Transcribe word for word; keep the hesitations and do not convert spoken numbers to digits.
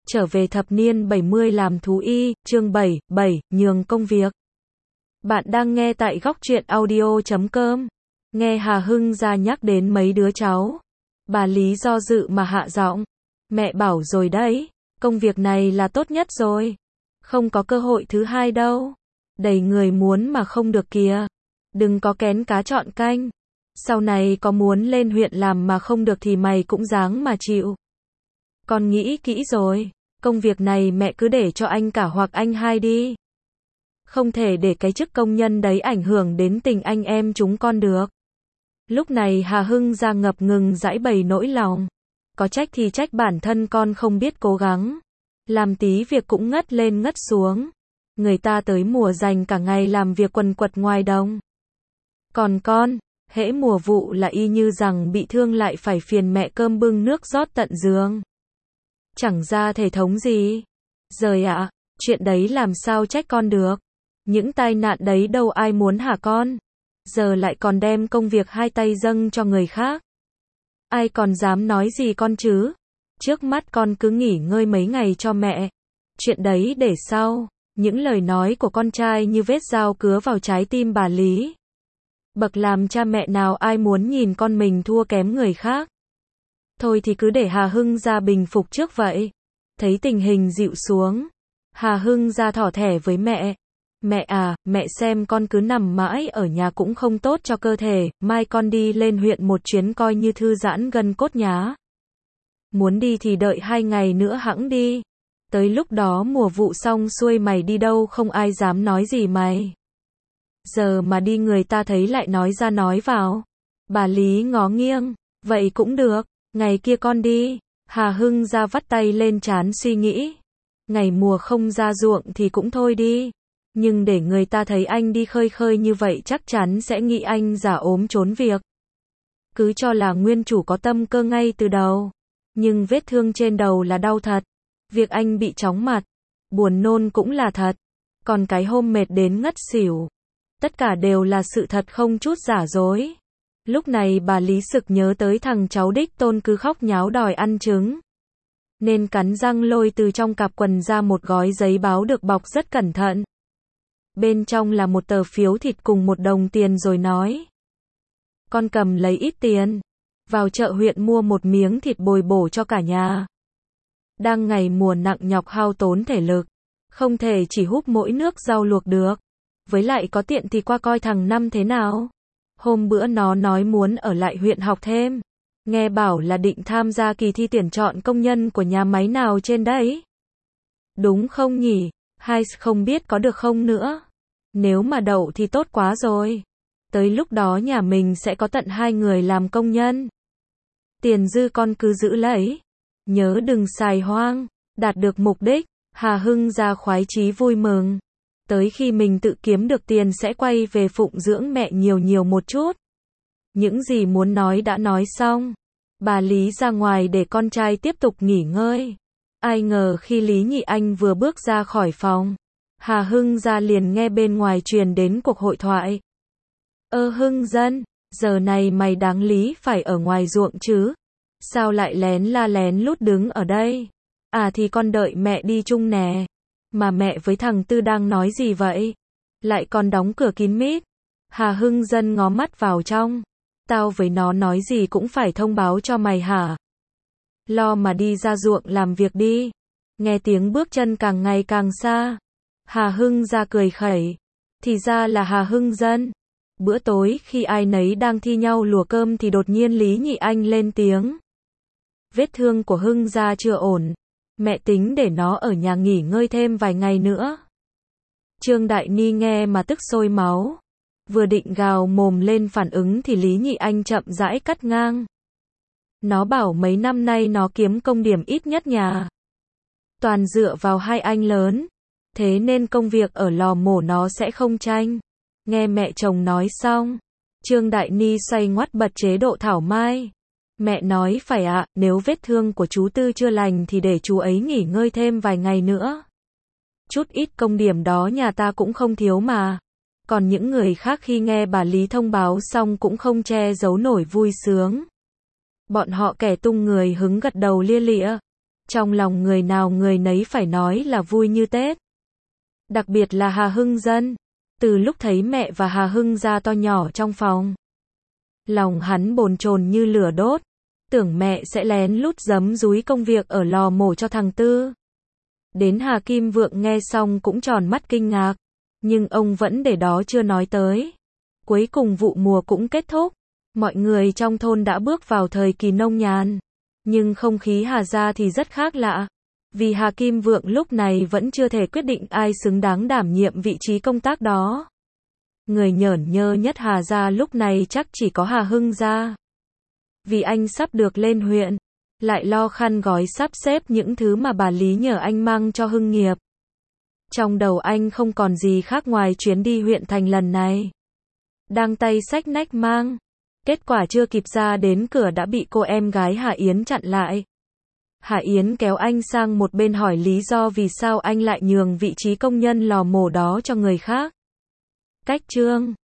Trở về thập niên bảy mươi làm thú y, chương bảy, bảy, nhường công việc. Bạn đang nghe tại góc truyện audio chấm com. Nghe Hà Hưng ra nhắc đến mấy đứa cháu. Bà Lý do dự mà hạ giọng. Mẹ bảo rồi đấy, công việc này là tốt nhất rồi. Không có cơ hội thứ hai đâu. Đầy người muốn mà không được kìa. Đừng có kén cá chọn canh. Sau này có muốn lên huyện làm mà không được thì mày cũng ráng mà chịu. Con nghĩ kỹ rồi. Công việc này mẹ cứ để cho anh cả hoặc anh hai đi. Không thể để cái chức công nhân đấy ảnh hưởng đến tình anh em chúng con được. Lúc này Hà Hưng ra ngập ngừng giãi bày nỗi lòng. Có trách thì trách bản thân con không biết cố gắng. Làm tí việc cũng ngất lên ngất xuống. Người ta tới mùa dành cả ngày làm việc quần quật ngoài đồng. Còn con, hễ mùa vụ là y như rằng bị thương lại phải phiền mẹ cơm bưng nước rót tận giường. Chẳng ra thể thống gì. Giời ạ, à, chuyện đấy làm sao trách con được. Những tai nạn đấy đâu ai muốn hả con. Giờ lại còn đem công việc hai tay dâng cho người khác. Ai còn dám nói gì con chứ. Trước mắt con cứ nghỉ ngơi mấy ngày cho mẹ. Chuyện đấy để sau. Những lời nói của con trai như vết dao cứa vào trái tim bà Lý. Bậc làm cha mẹ nào ai muốn nhìn con mình thua kém người khác. Thôi thì cứ để Hà Hưng ra bình phục trước vậy. Thấy tình hình dịu xuống. Hà Hưng ra thỏ thẻ với mẹ. Mẹ à, mẹ xem con cứ nằm mãi ở nhà cũng không tốt cho cơ thể. Mai con đi lên huyện một chuyến coi như thư giãn gân cốt nhá. Muốn đi thì đợi hai ngày nữa hẵng đi. Tới lúc đó mùa vụ xong xuôi mày đi đâu không ai dám nói gì mày. Giờ mà đi người ta thấy lại nói ra nói vào. Bà Lý ngó nghiêng. Vậy cũng được. Ngày kia con đi. Hà Hưng ra vắt tay lên trán suy nghĩ. Ngày mùa không ra ruộng thì cũng thôi đi. Nhưng để người ta thấy anh đi khơi khơi như vậy chắc chắn sẽ nghĩ anh giả ốm trốn việc. Cứ cho là nguyên chủ có tâm cơ ngay từ đầu. Nhưng vết thương trên đầu là đau thật. Việc anh bị chóng mặt, buồn nôn cũng là thật. Còn cái hôm mệt đến ngất xỉu. Tất cả đều là sự thật không chút giả dối. Lúc này bà Lý sực nhớ tới thằng cháu đích tôn cứ khóc nháo đòi ăn trứng. Nên cắn răng lôi từ trong cặp quần ra một gói giấy báo được bọc rất cẩn thận. Bên trong là một tờ phiếu thịt cùng một đồng tiền rồi nói. Con cầm lấy ít tiền. Vào chợ huyện mua một miếng thịt bồi bổ cho cả nhà. Đang ngày mùa nặng nhọc hao tốn thể lực. Không thể chỉ húp mỗi nước rau luộc được. Với lại có tiện thì qua coi thằng Năm thế nào. Hôm bữa nó nói muốn ở lại huyện học thêm. Nghe bảo là định tham gia kỳ thi tuyển chọn công nhân của nhà máy nào trên đấy. Đúng không nhỉ? Hay không biết có được không nữa. Nếu mà đậu thì tốt quá rồi. Tới lúc đó nhà mình sẽ có tận hai người làm công nhân. Tiền dư con cứ giữ lấy. Nhớ đừng xài hoang. Đạt được mục đích. Hà Hưng ra khoái chí vui mừng. Tới khi mình tự kiếm được tiền sẽ quay về phụng dưỡng mẹ nhiều nhiều một chút. Những gì muốn nói đã nói xong. Bà Lý ra ngoài để con trai tiếp tục nghỉ ngơi. Ai ngờ khi Lý Nhị Anh vừa bước ra khỏi phòng. Hà Hưng ra liền nghe bên ngoài truyền đến cuộc hội thoại. Ơ Hưng dân, giờ này mày đáng lý phải ở ngoài ruộng chứ. Sao lại lén la lén lút đứng ở đây? À thì con đợi mẹ đi chung nè. Mà mẹ với thằng Tư đang nói gì vậy? Lại còn đóng cửa kín mít. Hà Hưng dân ngó mắt vào trong. Tao với nó nói gì cũng phải thông báo cho mày hả? Lo mà đi ra ruộng làm việc đi. Nghe tiếng bước chân càng ngày càng xa. Hà Hưng ra cười khẩy. Thì ra là Hà Hưng dân. Bữa tối khi ai nấy đang thi nhau lùa cơm thì đột nhiên Lý Nhị Anh lên tiếng. Vết thương của Hưng gia chưa ổn. Mẹ tính để nó ở nhà nghỉ ngơi thêm vài ngày nữa. Trương Đại Ni nghe mà tức sôi máu. Vừa định gào mồm lên phản ứng thì Lý Nhị Anh chậm rãi cắt ngang. Nó bảo mấy năm nay nó kiếm công điểm ít nhất nhà. Toàn dựa vào hai anh lớn. Thế nên công việc ở lò mổ nó sẽ không tranh. Nghe mẹ chồng nói xong. Trương Đại Ni xoay ngoắt bật chế độ thảo mai. Mẹ nói phải ạ, à, nếu vết thương của chú Tư chưa lành thì để chú ấy nghỉ ngơi thêm vài ngày nữa. Chút ít công điểm đó nhà ta cũng không thiếu mà. Còn những người khác khi nghe bà Lý thông báo xong cũng không che giấu nổi vui sướng. Bọn họ kẻ tung người hứng gật đầu lia lịa. Trong lòng người nào người nấy phải nói là vui như Tết. Đặc biệt là Hà Hưng Dân. Từ lúc thấy mẹ và Hà Hưng ra to nhỏ trong phòng, lòng hắn bồn chồn như lửa đốt, tưởng mẹ sẽ lén lút giấm dúi công việc ở lò mổ cho thằng Tư. Đến Hà Kim Vượng nghe xong cũng tròn mắt kinh ngạc, nhưng ông vẫn để đó chưa nói tới. Cuối cùng vụ mùa cũng kết thúc, mọi người trong thôn đã bước vào thời kỳ nông nhàn, nhưng không khí Hà gia thì rất khác lạ. Vì Hà Kim Vượng lúc này vẫn chưa thể quyết định ai xứng đáng đảm nhiệm vị trí công tác đó. Người nhởn nhơ nhất Hà gia lúc này chắc chỉ có Hà Hưng gia. Vì anh sắp được lên huyện, lại lo khăn gói sắp xếp những thứ mà bà Lý nhờ anh mang cho Hưng nghiệp. Trong đầu anh không còn gì khác ngoài chuyến đi huyện thành lần này. Đang tay xách nách mang, kết quả chưa kịp ra đến cửa đã bị cô em gái Hà Yến chặn lại. Hà Yến kéo anh sang một bên hỏi lý do vì sao anh lại nhường vị trí công nhân lò mổ đó cho người khác. Cách chương